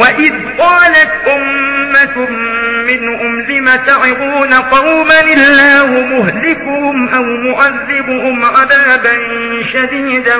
وإذ قالت أمة منهم لم تعظون قوما الله مهلكهم أو معذبهم عذابا شديدا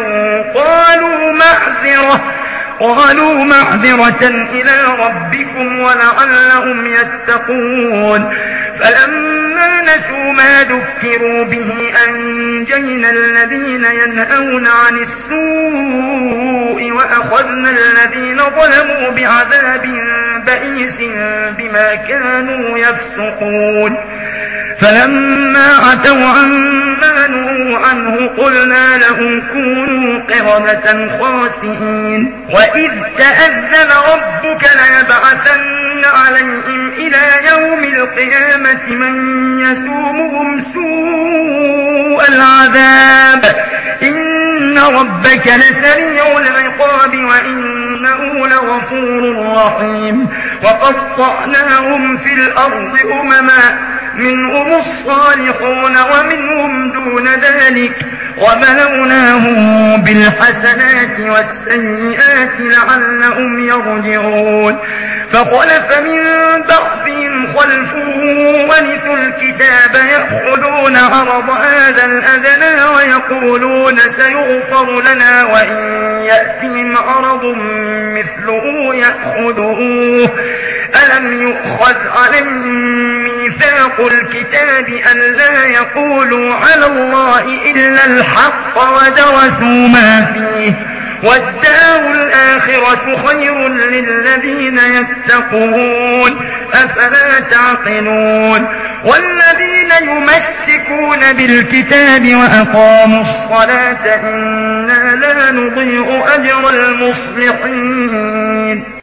قالوا معذرة إلى ربكم ولعلهم يتقون فلما نسوا ما ذكروا به أنجينا الذين ينهون عن السوء وأخذنا الذين ظلموا بعذاب بئيس بما كانوا يفسقون فلما عتوا عما نهوا عنه قلنا لهم كونوا قردة خاسئين وإذ تأذن ربك ليبعثن عليهم إلى يوم القيامة من يسومهم سوء العذاب إن ربك لسريع العقاب وإنه لغفور رحيم وقطعناهم في الأرض أمما منهم الصالحون ومنهم دون ذلك وبلوناهم بالحسنات والسيئات لعلهم يرجعون فخلف من بعدهم خلف ورثوا الكتاب يأخذون عرض هذا الأدنى ويقولون سيغفر لنا وإن يأتهم عرض مثله يأخذوه ألم يؤخذ عليهم ميثاق الكتاب أن لا يقولوا على الله إلا الحق ودرسوا ما فيه والدار الآخرة خير للذين يتقون أفلا تعقلون والذين يمسكون بالكتاب وأقاموا الصلاة إنا لا نضيع أجر المصلحين